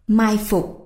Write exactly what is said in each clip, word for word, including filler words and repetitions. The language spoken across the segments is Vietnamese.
Mai phục.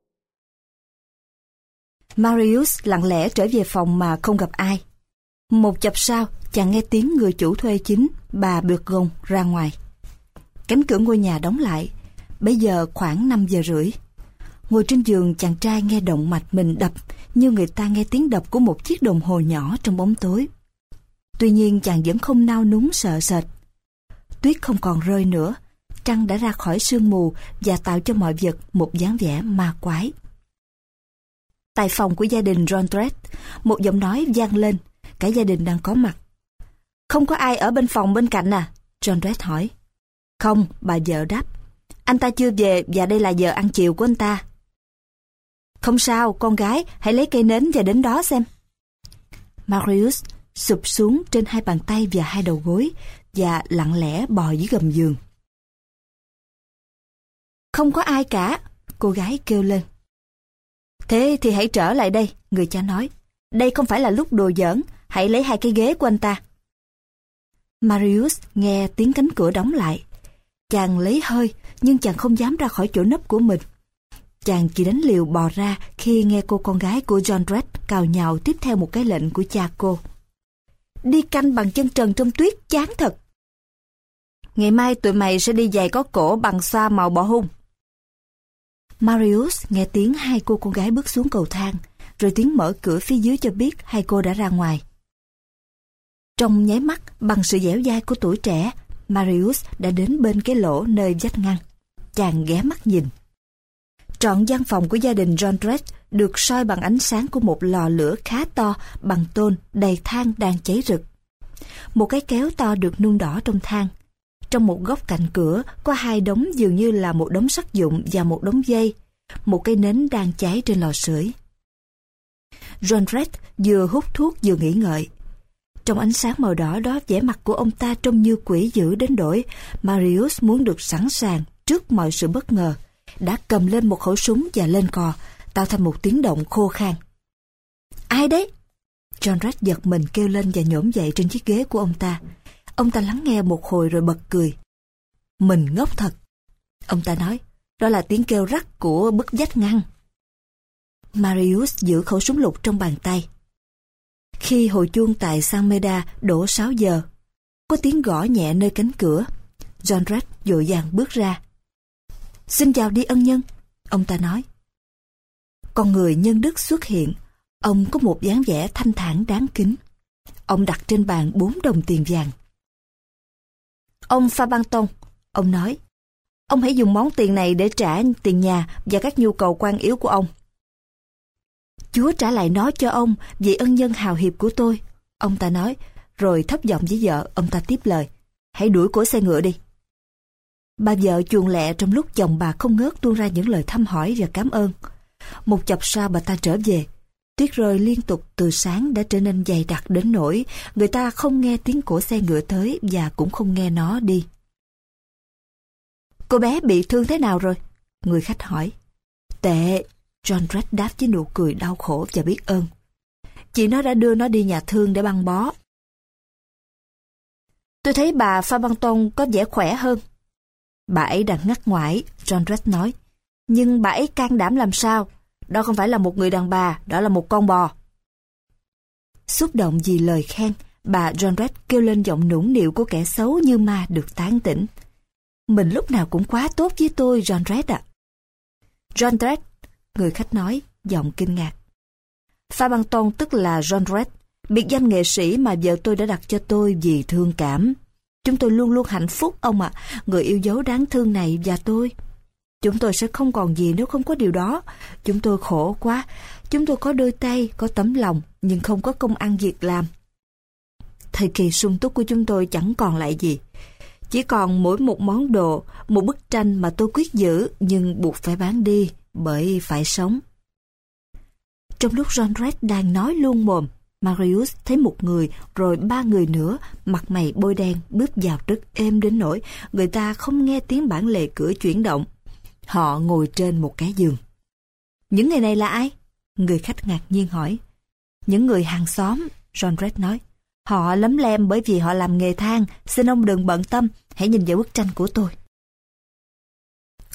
Marius lặng lẽ trở về phòng mà không gặp ai. Một chập sau, chàng nghe tiếng người chủ thuê chính, bà Burgon, ra ngoài. Cánh cửa ngôi nhà đóng lại. Bây giờ khoảng năm giờ rưỡi. Ngồi trên giường, chàng trai nghe động mạch mình đập như người ta nghe tiếng đập của một chiếc đồng hồ nhỏ trong bóng tối. Tuy nhiên chàng vẫn không nao núng sợ sệt. Tuyết không còn rơi nữa. Trăng đã ra khỏi sương mù và tạo cho mọi vật một dáng vẻ ma quái. Tại phòng của gia đình Jondrette, một giọng nói vang lên. Cả gia đình đang có mặt. Không có ai ở bên phòng bên cạnh à? Jondrette hỏi. Không, bà vợ đáp. Anh ta chưa về và đây là giờ ăn chiều của anh ta. Không sao, con gái, hãy lấy cây nến và đến đó xem. Marius sụp xuống trên hai bàn tay và hai đầu gối và lặng lẽ bò dưới gầm giường. Không có ai cả, cô gái kêu lên. Thế thì hãy trở lại đây, người cha nói. Đây không phải là lúc đùa giỡn, hãy lấy hai cái ghế của anh ta. Marius nghe tiếng cánh cửa đóng lại. Chàng lấy hơi, nhưng chàng không dám ra khỏi chỗ nấp của mình. Chàng chỉ đánh liều bò ra khi nghe cô con gái của Jondrette cào nhào tiếp theo một cái lệnh của cha cô. Đi canh bằng chân trần trong tuyết chán thật. Ngày mai tụi mày sẽ đi giày có cổ bằng xoa màu bọ hung. Marius nghe tiếng hai cô con gái bước xuống cầu thang, rồi tiếng mở cửa phía dưới cho biết hai cô đã ra ngoài. Trong nháy mắt, bằng sự dẻo dai của tuổi trẻ, Marius đã đến bên cái lỗ nơi vách ngăn. Chàng ghé mắt nhìn. Trọn gian phòng của gia đình Jondrette được soi bằng ánh sáng của một lò lửa khá to bằng tôn đầy than đang cháy rực. Một cái kéo to được nung đỏ trong than. Trong một góc cạnh cửa có hai đống dường như là một đống sắt dụng và một đống dây. Một cây nến đang cháy trên lò sưởi. Jondrette vừa hút thuốc vừa nghĩ ngợi. Trong ánh sáng màu đỏ đó, vẻ mặt của ông ta trông như quỷ dữ đến nỗi Marius muốn được sẵn sàng trước mọi sự bất ngờ, đã cầm lên một khẩu súng và lên cò, tạo thành một tiếng động khô khan. Ai đấy? Jondrette giật mình kêu lên và nhổm dậy trên chiếc ghế của ông ta. Ông ta lắng nghe một hồi rồi bật cười. Mình ngốc thật. Ông ta nói, đó là tiếng kêu rắc của bức vách ngăn. Marius giữ khẩu súng lục trong bàn tay. Khi hồi chuông tại San Meda đổ sáu giờ, có tiếng gõ nhẹ nơi cánh cửa. Jondrette vội vàng bước ra. Xin chào đi ân nhân, ông ta nói. Con người nhân đức xuất hiện. Ông có một dáng vẻ thanh thản đáng kính. Ông đặt trên bàn bốn đồng tiền vàng. Ông Fabanton, ông nói, ông hãy dùng món tiền này để trả tiền nhà và các nhu cầu quan yếu của ông. Chúa trả lại nó cho ông vì ân nhân hào hiệp của tôi, ông ta nói, rồi thấp giọng với vợ, ông ta tiếp lời, hãy đuổi cổ xe ngựa đi. Bà vợ chuồn lẹ trong lúc chồng bà không ngớt tuôn ra những lời thăm hỏi và cảm ơn. Một chập sau bà ta trở về. Tuyết rơi liên tục từ sáng đã trở nên dày đặc đến nỗi người ta không nghe tiếng cỗ xe ngựa tới và cũng không nghe nó đi. Cô bé bị thương thế nào rồi? Người khách hỏi. Tệ, Jondrette đáp với nụ cười đau khổ và biết ơn. Chị nó đã đưa nó đi nhà thương để băng bó. Tôi thấy bà Fabanton có vẻ khỏe hơn. Bà ấy đang ngắt ngoải, Jondrette nói. Nhưng bà ấy can đảm làm sao? Đó không phải là một người đàn bà, đó là một con bò. Xúc động vì lời khen, bà Jondrette kêu lên giọng nũng nịu của kẻ xấu như ma được tán tỉnh. Mình lúc nào cũng quá tốt với tôi, Jondrette ạ. À. Jondrette, người khách nói, giọng kinh ngạc. Fabanton tức là Jondrette, biệt danh nghệ sĩ mà vợ tôi đã đặt cho tôi vì thương cảm. Chúng tôi luôn luôn hạnh phúc ông ạ, à, người yêu dấu đáng thương này và tôi. Chúng tôi sẽ không còn gì nếu không có điều đó. Chúng tôi khổ quá. Chúng tôi có đôi tay, có tấm lòng, nhưng không có công ăn việc làm. Thời kỳ sung túc của chúng tôi chẳng còn lại gì. Chỉ còn mỗi một món đồ, một bức tranh mà tôi quyết giữ, nhưng buộc phải bán đi, bởi phải sống. Trong lúc Jondrette đang nói luôn mồm, Marius thấy một người, rồi ba người nữa, mặt mày bôi đen, bước vào rất êm đến nỗi người ta không nghe tiếng bản lề cửa chuyển động. Họ ngồi trên một cái giường. Những người này là ai? Người khách ngạc nhiên hỏi. Những người hàng xóm, Jondrette nói. Họ lấm lem bởi vì họ làm nghề than. Xin ông đừng bận tâm, hãy nhìn vào bức tranh của tôi.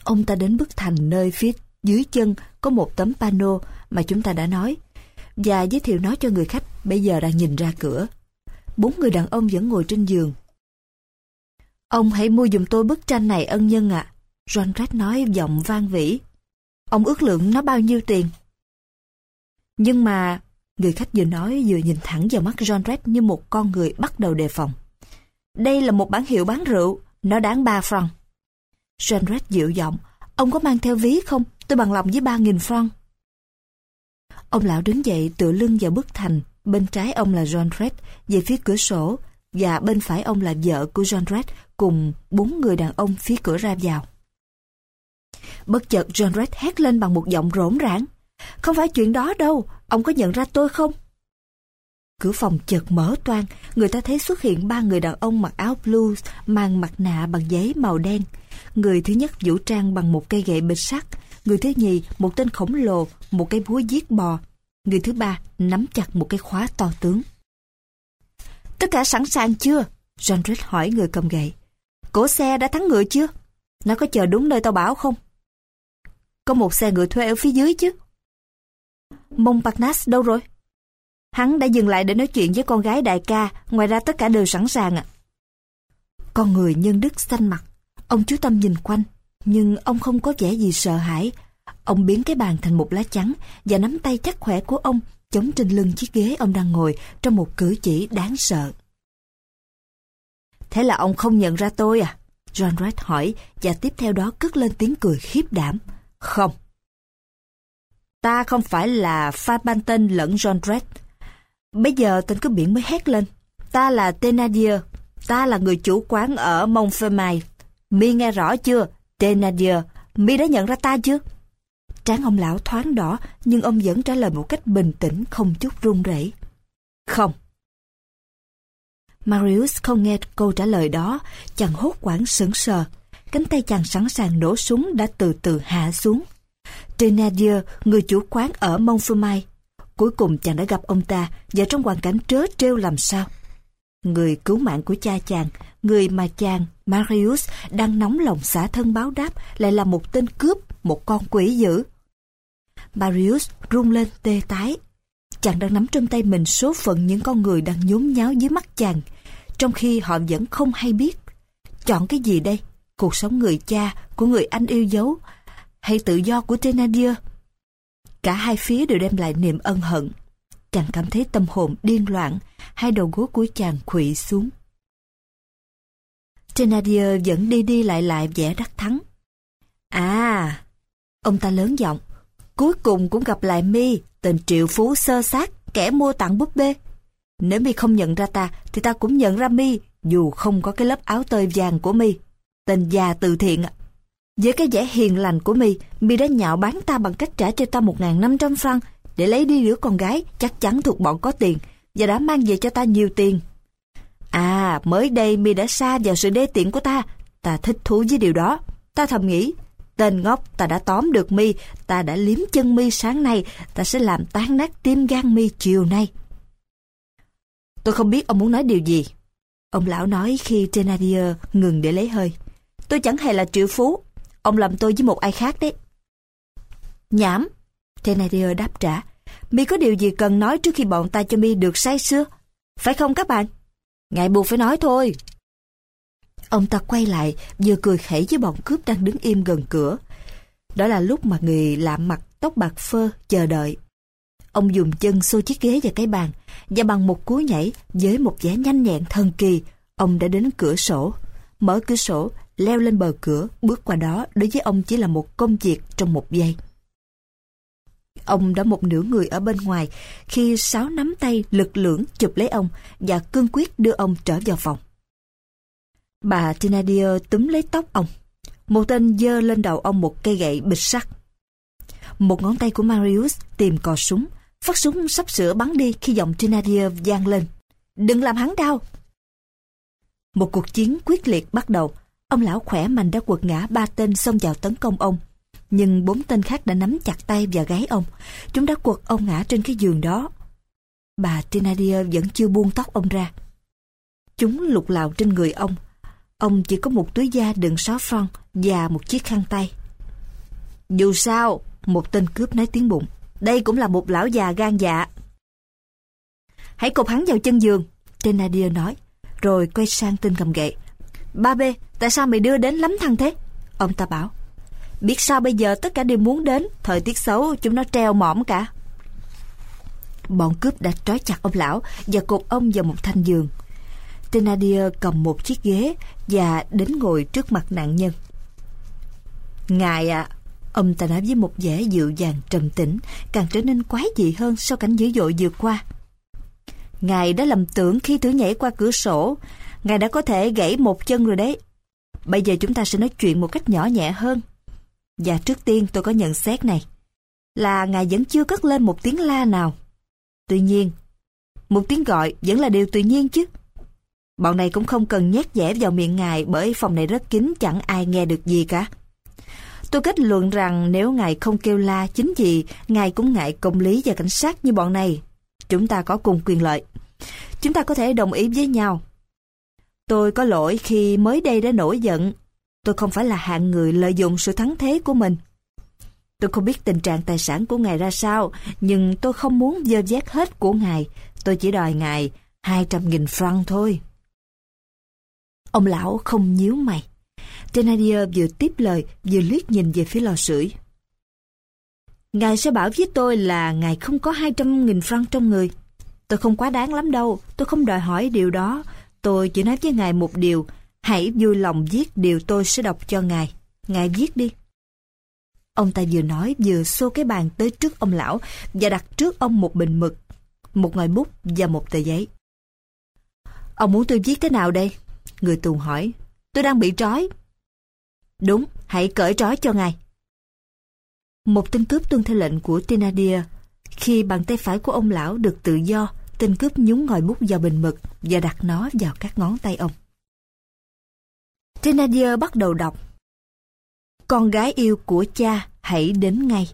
Ông ta đến bức thành nơi phía dưới chân có một tấm pano mà chúng ta đã nói, và giới thiệu nó cho người khách bây giờ đang nhìn ra cửa. Bốn người đàn ông vẫn ngồi trên giường. Ông hãy mua giùm tôi bức tranh này ân nhân ạ, à. Jondrette nói giọng vang vỉ. Ông ước lượng nó bao nhiêu tiền? Nhưng mà... Người khách vừa nói vừa nhìn thẳng vào mắt Jondrette như một con người bắt đầu đề phòng. Đây là một bản hiệu bán rượu, nó đáng ba franc. Jondrette dịu giọng. Ông có mang theo ví không? Tôi bằng lòng với ba nghìn franc. Ông lão đứng dậy tựa lưng vào bức thành. Bên trái ông là Jondrette về phía cửa sổ, và bên phải ông là vợ của Jondrette cùng bốn người đàn ông phía cửa ra vào. Bất chợt Jondrette hét lên bằng một giọng rỗn rãng. Không phải chuyện đó đâu, ông có nhận ra tôi không? Cửa phòng chợt mở toang, người ta thấy xuất hiện ba người đàn ông mặc áo blue, mang mặt nạ bằng giấy màu đen. Người thứ nhất vũ trang bằng một cây gậy bịch sắt, người thứ nhì một tên khổng lồ, một cái búa giết bò, người thứ ba nắm chặt một cái khóa to tướng. Tất cả sẵn sàng chưa? Jondrette hỏi người cầm gậy. Cỗ xe đã thắng ngựa chưa? Nó có chờ đúng nơi tao bảo không? Có một xe ngựa thuê ở phía dưới chứ. Montparnasse đâu rồi? Hắn đã dừng lại để nói chuyện với con gái đại ca, ngoài ra tất cả đều sẵn sàng ạ. À. Con người nhân đức xanh mặt, ông chú tâm nhìn quanh, nhưng ông không có vẻ gì sợ hãi. Ông biến cái bàn thành một lá chắn và nắm tay chắc khỏe của ông chống trên lưng chiếc ghế ông đang ngồi trong một cử chỉ đáng sợ. Thế là ông không nhận ra tôi à? Jondrette hỏi và tiếp theo đó cất lên tiếng cười khiếp đảm. Không. Ta không phải là Fabantin lẫn Jondrette. Bây giờ tên cướp biển mới hét lên. Ta là Thénardier. Ta là người chủ quán ở Montfermeil. Mi nghe rõ chưa? Thénardier, mi đã nhận ra ta chưa? Trán ông lão thoáng đỏ, nhưng ông vẫn trả lời một cách bình tĩnh, không chút run rẩy. Không. Marius không nghe câu trả lời đó, chàng hốt hoảng sững sờ. Cánh tay chàng sẵn sàng nổ súng đã từ từ hạ xuống. Thénardier, người chủ quán ở Montfermeil. Cuối cùng chàng đã gặp ông ta, và trong hoàn cảnh trớ trêu làm sao. Người cứu mạng của cha chàng, người mà chàng, Marius, đang nóng lòng xả thân báo đáp, lại là một tên cướp, một con quỷ dữ. Marius run lên tê tái. Chàng đang nắm trong tay mình số phận những con người đang nhốn nháo dưới mắt chàng, trong khi họ vẫn không hay biết. Chọn cái gì đây? Cuộc sống người cha của người anh yêu dấu, hay tự do của Thénardier? Cả hai phía đều đem lại niềm ân hận. Chàng cảm thấy tâm hồn điên loạn, hai đầu gối của chàng khuỵu xuống. Thénardier vẫn đi đi lại lại vẻ đắc thắng. À, ông ta lớn giọng, cuối cùng cũng gặp lại mi, tên triệu phú xơ xác, kẻ mua tặng búp bê. Nếu mi không nhận ra ta, thì ta cũng nhận ra mi, dù không có cái lớp áo tơi vàng của mi. Tên già từ thiện ạ. Với cái vẻ hiền lành của mi, mi đã nhạo báng ta bằng cách trả cho ta một nghìn năm trăm franc để lấy đi đứa con gái chắc chắn thuộc bọn có tiền, và đã mang về cho ta nhiều tiền. À, mới đây mi đã sa vào sự đê tiện của ta. Ta thích thú với điều đó. Ta thầm nghĩ, tên ngốc, ta đã tóm được mi, ta đã liếm chân mi sáng nay, ta sẽ làm tan nát tim gan mi chiều nay. Tôi không biết ông muốn nói điều gì, ông lão nói khi Thénardier ngừng để lấy hơi. Tôi chẳng hề là triệu phú, ông lầm tôi với một ai khác đấy. Nhảm, Thénardier đáp trả. Mi có điều gì cần nói trước khi bọn ta cho mi được say sưa, phải không các bạn? Ngài buộc phải nói thôi. Ông ta quay lại, vừa cười khẩy với bọn cướp đang đứng im gần cửa. Đó là lúc mà người lạ mặt tóc bạc phơ chờ đợi. Ông dùng chân xô chiếc ghế và cái bàn, và bằng một cú nhảy với một vẻ nhanh nhẹn thần kỳ, ông đã đến cửa sổ, mở cửa sổ, leo lên bờ cửa, bước qua đó đối với ông chỉ là một công việc trong một giây. Ông đã một nửa người ở bên ngoài khi sáu nắm tay lực lưỡng chụp lấy ông và cương quyết đưa ông trở vào phòng. Bà Thénardier túm lấy tóc ông. Một tên giơ lên đầu ông một cây gậy bịch sắt. Một ngón tay của Marius tìm cò súng. Phát súng sắp sửa bắn đi khi giọng Thénardier vang lên. Đừng làm hắn đau. Một cuộc chiến quyết liệt bắt đầu. Ông lão khỏe mạnh đã quật ngã ba tên xông vào tấn công ông. Nhưng bốn tên khác đã nắm chặt tay và gáy ông. Chúng đã quật ông ngã trên cái giường đó. Bà Thénardier vẫn chưa buông tóc ông ra. Chúng lục lạo trên người ông. Ông chỉ có một túi da đựng sáu franc và một chiếc khăn tay. Dù sao, một tên cướp nói tiếng bụng, đây cũng là một lão già gan dạ. Hãy cột hắn vào chân giường, Thénardier nói, rồi quay sang tên cầm gậy. Ba bê, tại sao mày đưa đến lắm thằng thế? Ông ta bảo. Biết sao bây giờ tất cả đều muốn đến, thời tiết xấu chúng nó treo mõm cả. Bọn cướp đã trói chặt ông lão và cột ông vào một thanh giường. Thénardier cầm một chiếc ghế và đến ngồi trước mặt nạn nhân. Ngài ạ, à, ông ta nói với một vẻ dịu dàng trầm tĩnh, càng trở nên quái dị hơn sau cảnh dữ dội vừa qua. Ngài đã lầm tưởng khi thử nhảy qua cửa sổ, ngài đã có thể gãy một chân rồi đấy. Bây giờ chúng ta sẽ nói chuyện một cách nhỏ nhẹ hơn. Và trước tiên tôi có nhận xét này, là ngài vẫn chưa cất lên một tiếng la nào. Tuy nhiên, một tiếng gọi vẫn là điều tự nhiên chứ. Bọn này cũng không cần nhét nhẽ vào miệng ngài bởi phòng này rất kín, chẳng ai nghe được gì cả. Tôi kết luận rằng nếu ngài không kêu la chính vì ngài cũng ngại công lý và cảnh sát như bọn này. Chúng ta có cùng quyền lợi. Chúng ta có thể đồng ý với nhau. Tôi có lỗi khi mới đây đã nổi giận. Tôi không phải là hạng người lợi dụng sự thắng thế của mình. Tôi không biết tình trạng tài sản của ngài ra sao, nhưng tôi không muốn dơ vét hết của ngài. Tôi chỉ đòi ngài hai trăm nghìn franc thôi. Ông lão không nhíu mày. Thénardier vừa tiếp lời, vừa liếc nhìn về phía lò sưởi. Ngài sẽ bảo với tôi là ngài không có hai trăm nghìn franc trong người. Tôi không quá đáng lắm đâu, tôi không đòi hỏi điều đó. Tôi chỉ nói với ngài một điều, hãy vui lòng viết điều tôi sẽ đọc cho ngài. Ngài viết đi. Ông ta vừa nói vừa xô cái bàn tới trước ông lão và đặt trước ông một bình mực, một ngòi bút và một tờ giấy. Ông muốn tôi viết thế nào đây? Người tù hỏi. Tôi đang bị trói. Đúng, hãy cởi trói cho ngài. Một tên cướp tuân theo lệnh của Thénardier. Khi bàn tay phải của ông lão được tự do, tên cướp nhúng ngòi bút vào bình mực và đặt nó vào các ngón tay ông. Thénardier bắt đầu đọc. Con gái yêu của cha hãy đến ngay.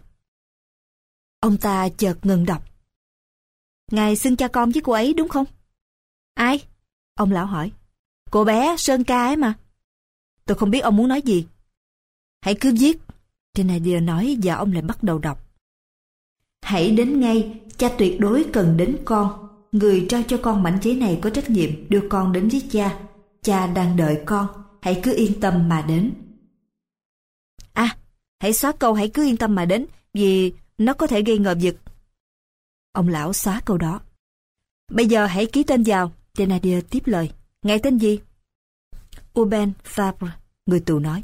Ông ta chợt ngừng đọc. Ngài xưng cha con với cô ấy đúng không? Ai? Ông lão hỏi. Cô bé Sơn Ca ấy mà. Tôi không biết ông muốn nói gì. Hãy cứ viết, Thénardier nói và ông lại bắt đầu đọc. Hãy đến ngay, cha tuyệt đối cần đến con. Người trao cho con mảnh giấy này có trách nhiệm đưa con đến với cha. Cha đang đợi con, hãy cứ yên tâm mà đến. À, hãy xóa câu hãy cứ yên tâm mà đến, vì nó có thể gây ngờ vực. Ông lão xóa câu đó. Bây giờ hãy ký tên vào, Thénardier tiếp lời. Ngài tên gì? Urbain Fabre, người tù nói.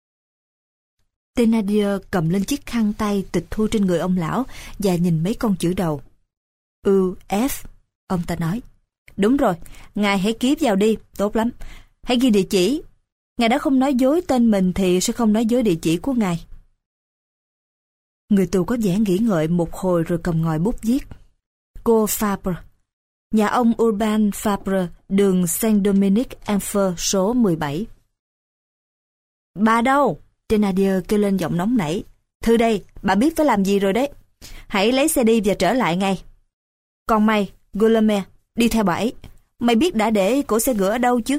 Thénardier cầm lên chiếc khăn tay tịch thu trên người ông lão và nhìn mấy con chữ đầu. U F, ông ta nói. Đúng rồi, ngài hãy ký vào đi, tốt lắm. Hãy ghi địa chỉ. Ngài đã không nói dối tên mình thì sẽ không nói dối địa chỉ của ngài. Người tù có vẻ nghĩ ngợi một hồi rồi cầm ngòi bút viết. Cô Fabre, nhà ông Urbain Fabre, đường Saint-Dominique-Enfer số mười bảy. Bà đâu? Thénardier kêu lên giọng nóng nảy. Thư đây, bà biết phải làm gì rồi đấy. Hãy lấy xe đi và trở lại ngay. Còn mày, Guillaume, đi theo bà ấy. Mày biết đã để cổ xe ngựa ở đâu chứ?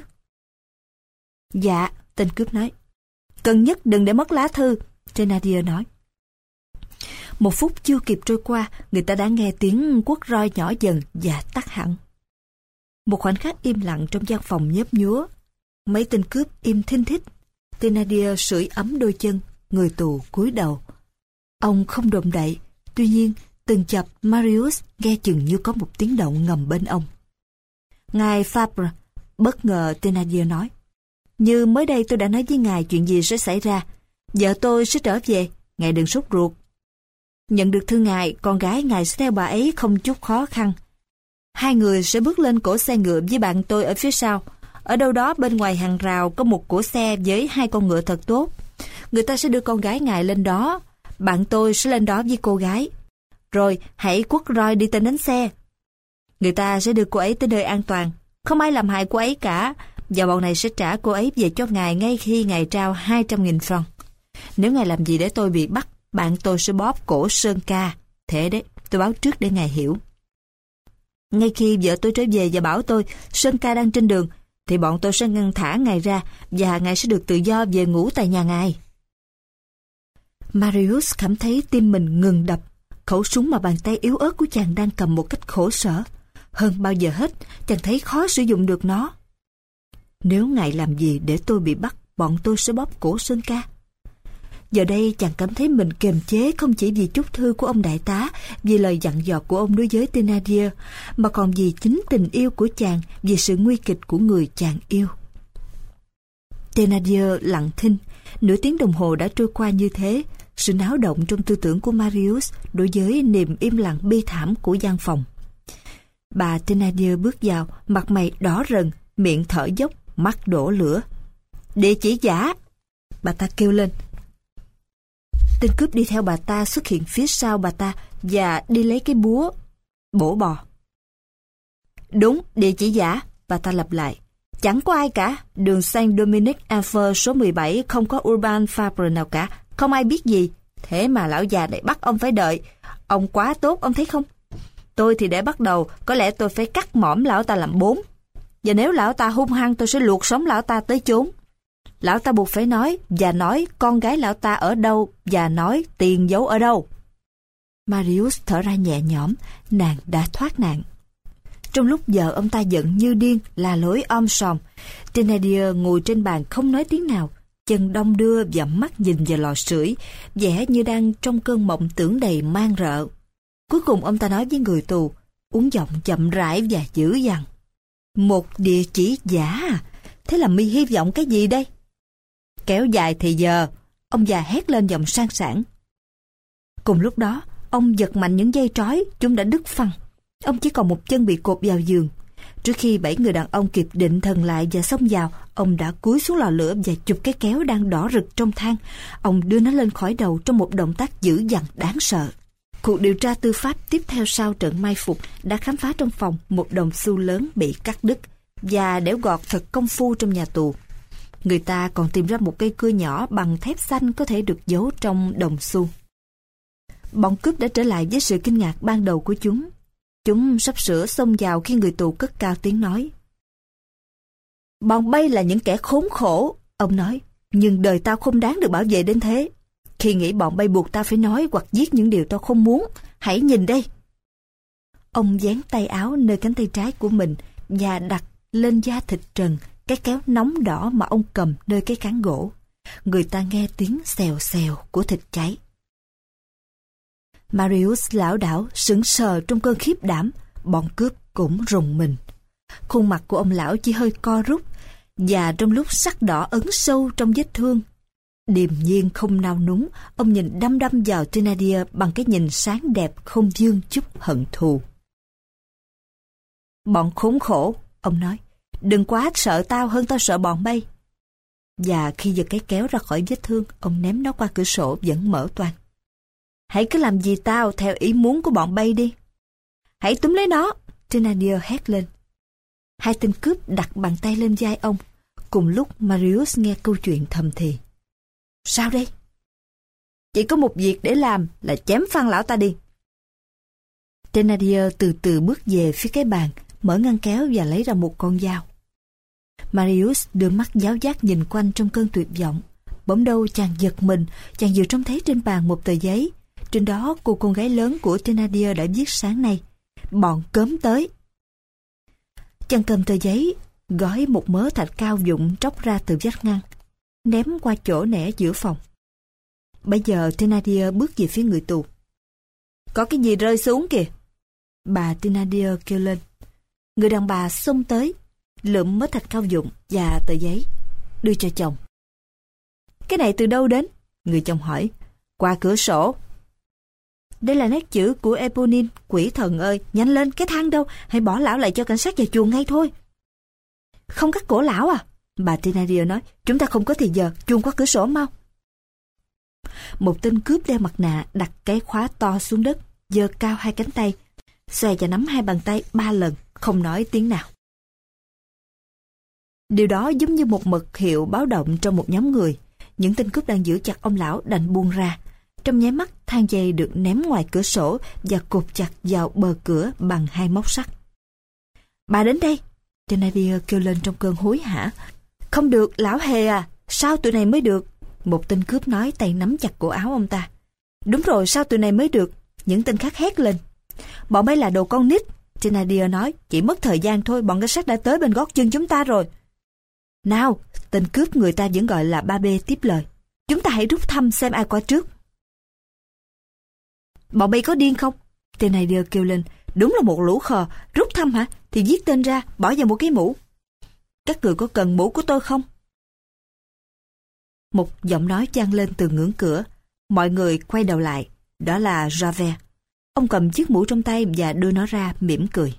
Dạ, tên cướp nói. Cần nhất đừng để mất lá thư, Thénardier nói. Một phút chưa kịp trôi qua, người ta đã nghe tiếng quất roi nhỏ dần và tắt hẳn. Một khoảnh khắc im lặng trong gian phòng nhớp nhúa. Mấy tên cướp im thinh thích. Thénardier sưởi ấm đôi chân, người tù cúi đầu. Ông không động đậy, tuy nhiên từng chập Marius nghe chừng như có một tiếng động ngầm bên ông. Ngài Fabre, bất ngờ Thénardier nói. Như mới đây tôi đã nói với ngài chuyện gì sẽ xảy ra. Vợ tôi sẽ trở về, ngài đừng sốt ruột. Nhận được thư ngài, con gái ngài sẽ theo bà ấy không chút khó khăn. Hai người sẽ bước lên cỗ xe ngựa với bạn tôi ở phía sau. Ở đâu đó bên ngoài hàng rào có một cỗ xe với hai con ngựa thật tốt. Người ta sẽ đưa con gái ngài lên đó. Bạn tôi sẽ lên đó với cô gái. Rồi hãy quất roi đi tên đánh xe. Người ta sẽ đưa cô ấy tới nơi an toàn. Không ai làm hại cô ấy cả. Và bọn này sẽ trả cô ấy về cho ngài ngay khi ngài trao hai trăm nghìn franc. Nếu ngài làm gì để tôi bị bắt, bạn tôi sẽ bóp cổ Sơn Ca. Thế đấy, tôi báo trước để ngài hiểu. Ngay khi vợ tôi trở về và bảo tôi Sơn Ca đang trên đường, thì bọn tôi sẽ ngăn thả ngài ra và ngài sẽ được tự do về ngủ tại nhà ngài. Marius cảm thấy tim mình ngừng đập. Khẩu súng mà bàn tay yếu ớt của chàng đang cầm một cách khổ sở. Hơn bao giờ hết, chàng thấy khó sử dụng được nó. Nếu ngài làm gì để tôi bị bắt, bọn tôi sẽ bóp cổ Sơn Ca. Giờ đây chàng cảm thấy mình kiềm chế không chỉ vì chút thư của ông đại tá, vì lời dặn dò của ông đối với Thénardier, mà còn vì chính tình yêu của chàng, vì sự nguy kịch của người chàng yêu. Thénardier lặng thinh. Nửa tiếng đồng hồ đã trôi qua như thế. Sự náo động trong tư tưởng của Marius đối với niềm im lặng bi thảm của gian phòng. Bà Thénardier bước vào, mặt mày đỏ rần, miệng thở dốc, mắt đổ lửa. Địa chỉ giả! Bà ta kêu lên. Tên cướp đi theo bà ta xuất hiện phía sau bà ta và đi lấy cái búa bổ bò. Đúng, địa chỉ giả, bà ta lặp lại. Chẳng có ai cả, đường Saint Dominic Enfer số mười bảy không có Urban Fabre nào cả, không ai biết gì. Thế mà lão già này bắt ông phải đợi. Ông quá tốt, ông thấy không? Tôi thì để bắt đầu, có lẽ tôi phải cắt mõm lão ta làm bốn. Và nếu lão ta hung hăng, tôi sẽ luộc sống lão ta tới chốn. Lão ta buộc phải nói, và nói con gái lão ta ở đâu, và nói tiền giấu ở đâu. Marius thở ra nhẹ nhõm, nàng đã thoát nạn. Trong lúc giờ ông ta giận như điên, la lối om sòm, Thénardier ngồi trên bàn không nói tiếng nào, chân đong đưa và mắt nhìn vào lò sưởi, vẻ như đang trong cơn mộng tưởng đầy man rợ. Cuối cùng ông ta nói với người tù, uống giọng chậm rãi và dữ dằn. Một địa chỉ giả à? Thế là mi hy vọng cái gì đây? Kéo dài thì giờ, ông già hét lên giọng sang sảng. Cùng lúc đó, ông giật mạnh những dây trói, chúng đã đứt phăng. Ông chỉ còn một chân bị cột vào giường. Trước khi bảy người đàn ông kịp định thần lại và xông vào, ông đã cúi xuống lò lửa và chụp cái kéo đang đỏ rực trong than. Ông đưa nó lên khỏi đầu trong một động tác dữ dằn đáng sợ. Cuộc điều tra tư pháp tiếp theo sau trận mai phục đã khám phá trong phòng một đồng xu lớn bị cắt đứt và đẽo gọt thật công phu trong nhà tù. Người ta còn tìm ra một cây cưa nhỏ bằng thép xanh có thể được giấu trong đồng xu. Bọn cướp đã trở lại với sự kinh ngạc ban đầu của chúng. Chúng sắp sửa xông vào khi người tù cất cao tiếng nói. Bọn bay là những kẻ khốn khổ, ông nói, nhưng đời tao không đáng được bảo vệ đến thế. Khi nghĩ bọn bay buộc tao phải nói hoặc giết những điều tao không muốn, hãy nhìn đây. Ông dán tay áo nơi cánh tay trái của mình và đặt lên da thịt trần cái kéo nóng đỏ mà ông cầm nơi cái cán gỗ. Người ta nghe tiếng xèo xèo của thịt cháy. Marius lảo đảo sững sờ trong cơn khiếp đảm, bọn cướp cũng rùng mình. Khuôn mặt của ông lão chỉ hơi co rút, và trong lúc sắc đỏ ấn sâu trong vết thương. Điềm nhiên không nao núng, ông nhìn đăm đăm vào Thénardier bằng cái nhìn sáng đẹp không vương chút hận thù. Bọn khốn khổ, ông nói, đừng quá sợ tao hơn tao sợ bọn bay. Và khi giật cái kéo ra khỏi vết thương, ông ném nó qua cửa sổ vẫn mở toang. Hãy cứ làm gì tao theo ý muốn của bọn bay đi. Hãy túm lấy nó, Thénardier hét lên. Hai tên cướp đặt bàn tay lên vai ông. Cùng lúc Marius nghe câu chuyện thầm thì. Sao đây? Chỉ có một việc để làm là chém phăng lão ta đi. Thénardier từ từ bước về phía cái bàn, mở ngăn kéo và lấy ra một con dao. Marius đưa mắt giáo giác nhìn quanh trong cơn tuyệt vọng. Bỗng đâu chàng giật mình, chàng vừa trông thấy trên bàn một tờ giấy. Trên đó cô con gái lớn của Thénardier đã viết sáng nay. Bọn cớm tới. Chàng cầm tờ giấy, gói một mớ thạch cao vụn tróc ra từ vách ngăn, ném qua chỗ nẻ giữa phòng. Bây giờ Thénardier bước về phía người tù. Có cái gì rơi xuống kìa? Bà Thénardier kêu lên. Người đàn bà xông tới, lượm mớ thạch cao vụn và tờ giấy, đưa cho chồng. Cái này từ đâu đến? Người chồng hỏi. Qua cửa sổ. Đây là nét chữ của Eponine. Quỷ thần ơi, nhanh lên, cái thang đâu? Hãy bỏ lão lại cho cảnh sát và chuồng ngay thôi. Không cắt cổ lão à? Bà Thénardier nói. Chúng ta không có thì giờ, chuồng qua cửa sổ mau. Một tên cướp đeo mặt nạ đặt cái khóa to xuống đất, giơ cao hai cánh tay, xòe và nắm hai bàn tay ba lần, không nói tiếng nào. Điều đó giống như một mật hiệu báo động trong một nhóm người. Những tên cướp đang giữ chặt ông lão đành buông ra. Trong nháy mắt, thang dây được ném ngoài cửa sổ và cột chặt vào bờ cửa bằng hai móc sắt. Bà đến đây! Thénardier kêu lên trong cơn hối hả. Không được, lão hề à! Sao tụi này mới được? Một tên cướp nói, tay nắm chặt cổ áo ông ta. Đúng rồi, sao tụi này mới được? Những tên khác hét lên. Bọn bay là đồ con nít. Thénardier nói, chỉ mất thời gian thôi, bọn cảnh sát đã tới bên gót chân chúng ta rồi. Nào, tên cướp người ta vẫn gọi là ba bê tiếp lời. Chúng ta hãy rút thăm xem ai qua trước. Bọn bay có điên không? Thénardier kêu lên. Đúng là một lũ khờ. Rút thăm hả? Thì viết tên ra, bỏ vào một cái mũ. Các người có cần mũ của tôi không? Một giọng nói vang lên từ ngưỡng cửa. Mọi người quay đầu lại. Đó là Javert. Ông cầm chiếc mũ trong tay và đưa nó ra, mỉm cười.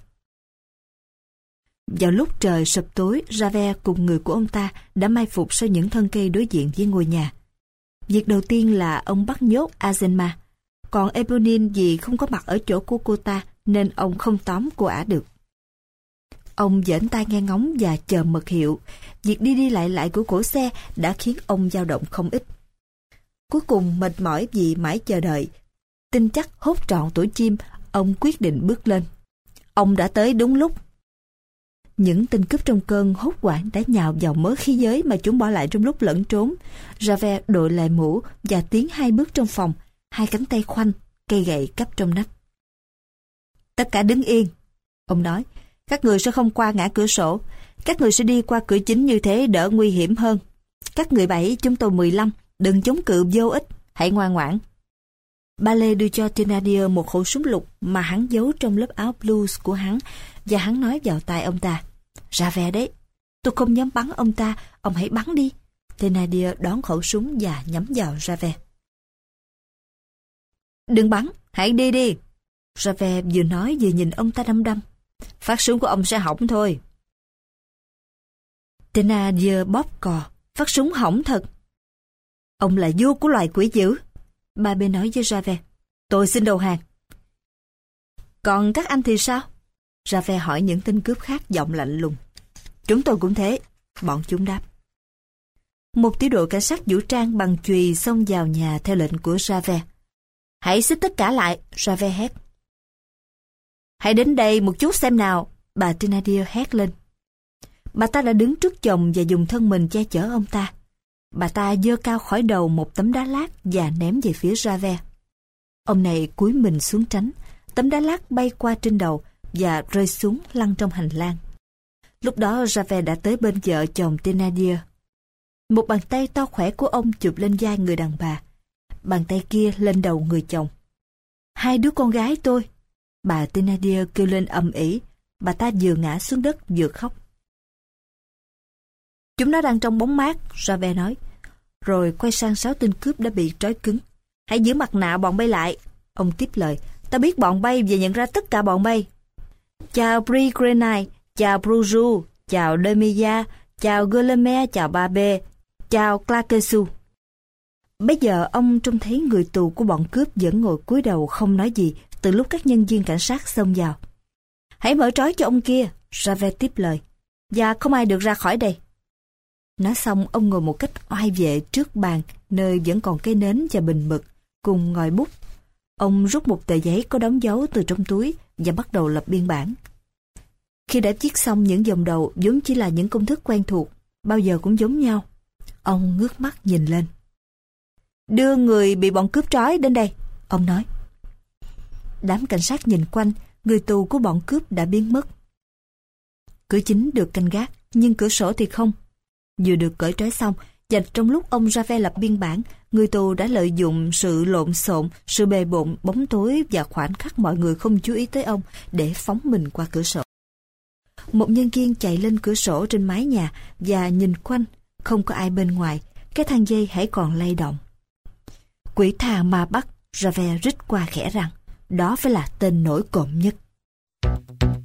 Vào lúc trời sập tối, Javert cùng người của ông ta đã mai phục sau những thân cây đối diện với ngôi nhà. Việc đầu tiên là ông bắt nhốt Azalma. Còn Éponine vì không có mặt ở chỗ của cô ta nên ông không tóm cô ả được. Ông giãn tai nghe ngóng và chờ mật hiệu. Việc đi đi lại lại của cỗ xe đã khiến ông dao động không ít. Cuối cùng mệt mỏi vì mãi chờ đợi, tin chắc hốt trọn tổ chim, ông quyết định bước lên. Ông đã tới đúng lúc. Những tên cướp trong cơn hốt hoảng đã nhào vào mớ khí giới mà chúng bỏ lại trong lúc lẫn trốn. Javert đội lại mũ và tiến hai bước trong phòng, hai cánh tay khoanh, cây gậy cắp trong nách. Tất cả đứng yên, ông nói. Các người sẽ không qua ngã cửa sổ. Các người sẽ đi qua cửa chính, như thế đỡ nguy hiểm hơn. Các người bảy, chúng tôi mười lăm. Đừng chống cự vô ích, hãy ngoan ngoãn. Ba Lê đưa cho Thénardier một khẩu súng lục mà hắn giấu trong lớp áo blues của hắn, và hắn nói vào tai ông ta. Javert đấy, tôi không dám bắn ông ta, ông hãy bắn đi. Thénardier đón khẩu súng và nhắm vào Javert. Đừng bắn, hãy đi đi. Javert vừa nói vừa nhìn ông ta đăm đăm. Phát súng của ông sẽ hỏng thôi. Thénardier bóp cò. Phát súng hỏng thật. Ông là vua của loài quỷ dữ. Ba Bê nói với Javert. Tôi xin đầu hàng. Còn các anh thì sao? Javert hỏi những tên cướp khác giọng lạnh lùng. Chúng tôi cũng thế. Bọn chúng đáp. Một tiểu đội cảnh sát vũ trang bằng chùy xông vào nhà theo lệnh của Javert. Hãy xích tất cả lại, Javert hét. Hãy đến đây một chút xem nào, bà Thénardier hét lên. Bà ta đã đứng trước chồng và dùng thân mình che chở ông ta. Bà ta giơ cao khỏi đầu một tấm đá lát và ném về phía Javert. Ông này cúi mình xuống tránh, tấm đá lát bay qua trên đầu và rơi xuống lăn trong hành lang. Lúc đó Javert đã tới bên vợ chồng Thénardier. Một bàn tay to khỏe của ông chụp lên vai người đàn bà. Bàn tay kia lên đầu người chồng. Hai đứa con gái tôi. Bà Thénardier kêu lên ầm ĩ. Bà ta vừa ngã xuống đất vừa khóc. Chúng nó đang trong bóng mát, Javert nói. Rồi quay sang sáu tên cướp đã bị trói cứng. Hãy giữ mặt nạ bọn bay lại. Ông tiếp lời. Ta biết bọn bay và nhận ra tất cả bọn bay. Chào Brie Grenade, chào Bruju, chào Demilla, chào Gueulemer, chào Ba Bê, chào Claquesous. Bây giờ ông trông thấy người tù của bọn cướp vẫn ngồi cúi đầu không nói gì từ lúc các nhân viên cảnh sát xông vào. Hãy mở trói cho ông kia, Javert tiếp lời. Và không ai được ra khỏi đây. Nói xong ông ngồi một cách oai vệ trước bàn nơi vẫn còn cây nến và bình mực cùng ngòi bút. Ông rút một tờ giấy có đóng dấu từ trong túi và bắt đầu lập biên bản. Khi đã viết xong những dòng đầu vốn chỉ là những công thức quen thuộc, bao giờ cũng giống nhau, ông ngước mắt nhìn lên. Đưa người bị bọn cướp trói đến đây, ông nói. Đám cảnh sát nhìn quanh, người tù của bọn cướp đã biến mất. Cửa chính được canh gác, nhưng cửa sổ thì không. Vừa được cởi trói xong, và trong lúc ông Javert lập biên bản, người tù đã lợi dụng sự lộn xộn, sự bề bộn, bóng tối và khoảnh khắc mọi người không chú ý tới ông để phóng mình qua cửa sổ. Một nhân viên chạy lên cửa sổ trên mái nhà và nhìn quanh, không có ai bên ngoài, cái thang dây hãy còn lay động. Quỷ tha ma bắt, Javert rít qua khẽ rằng, đó phải là tên nổi cộm nhất.